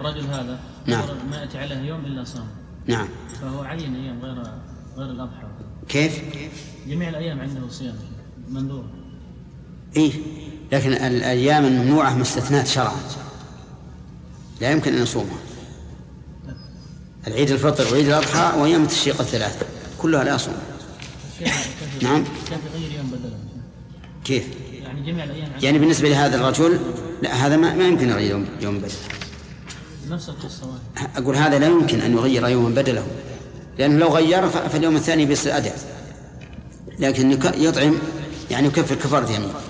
الرجل هذا نعم ما يأتي عليه يوم إلا صام. نعم. فهو عين أيام غير الأضحى. كيف؟ جميع الأيام عنده صيام منذور. إيه، لكن الأيام الممنوعة مستثنات شرعا لا يمكن أن يصومها. العيد الفطر وعيد الأضحى وأيام التشريق الثلاثة كلها لا يصوم. نعم. كيف يغير يوم بدله؟ كيف؟ يعني جميع الأيام يعني بالنسبة لهذا الرجل لا، هذا ما يمكن يغير يوم بدله. نفس القصة. أقول هذا لا يمكن أن يغير يوما بدله، لأنه لو غير فاليوم الثاني بيصير أداء، لكن يطعم يعني يكفر كفارة يمين.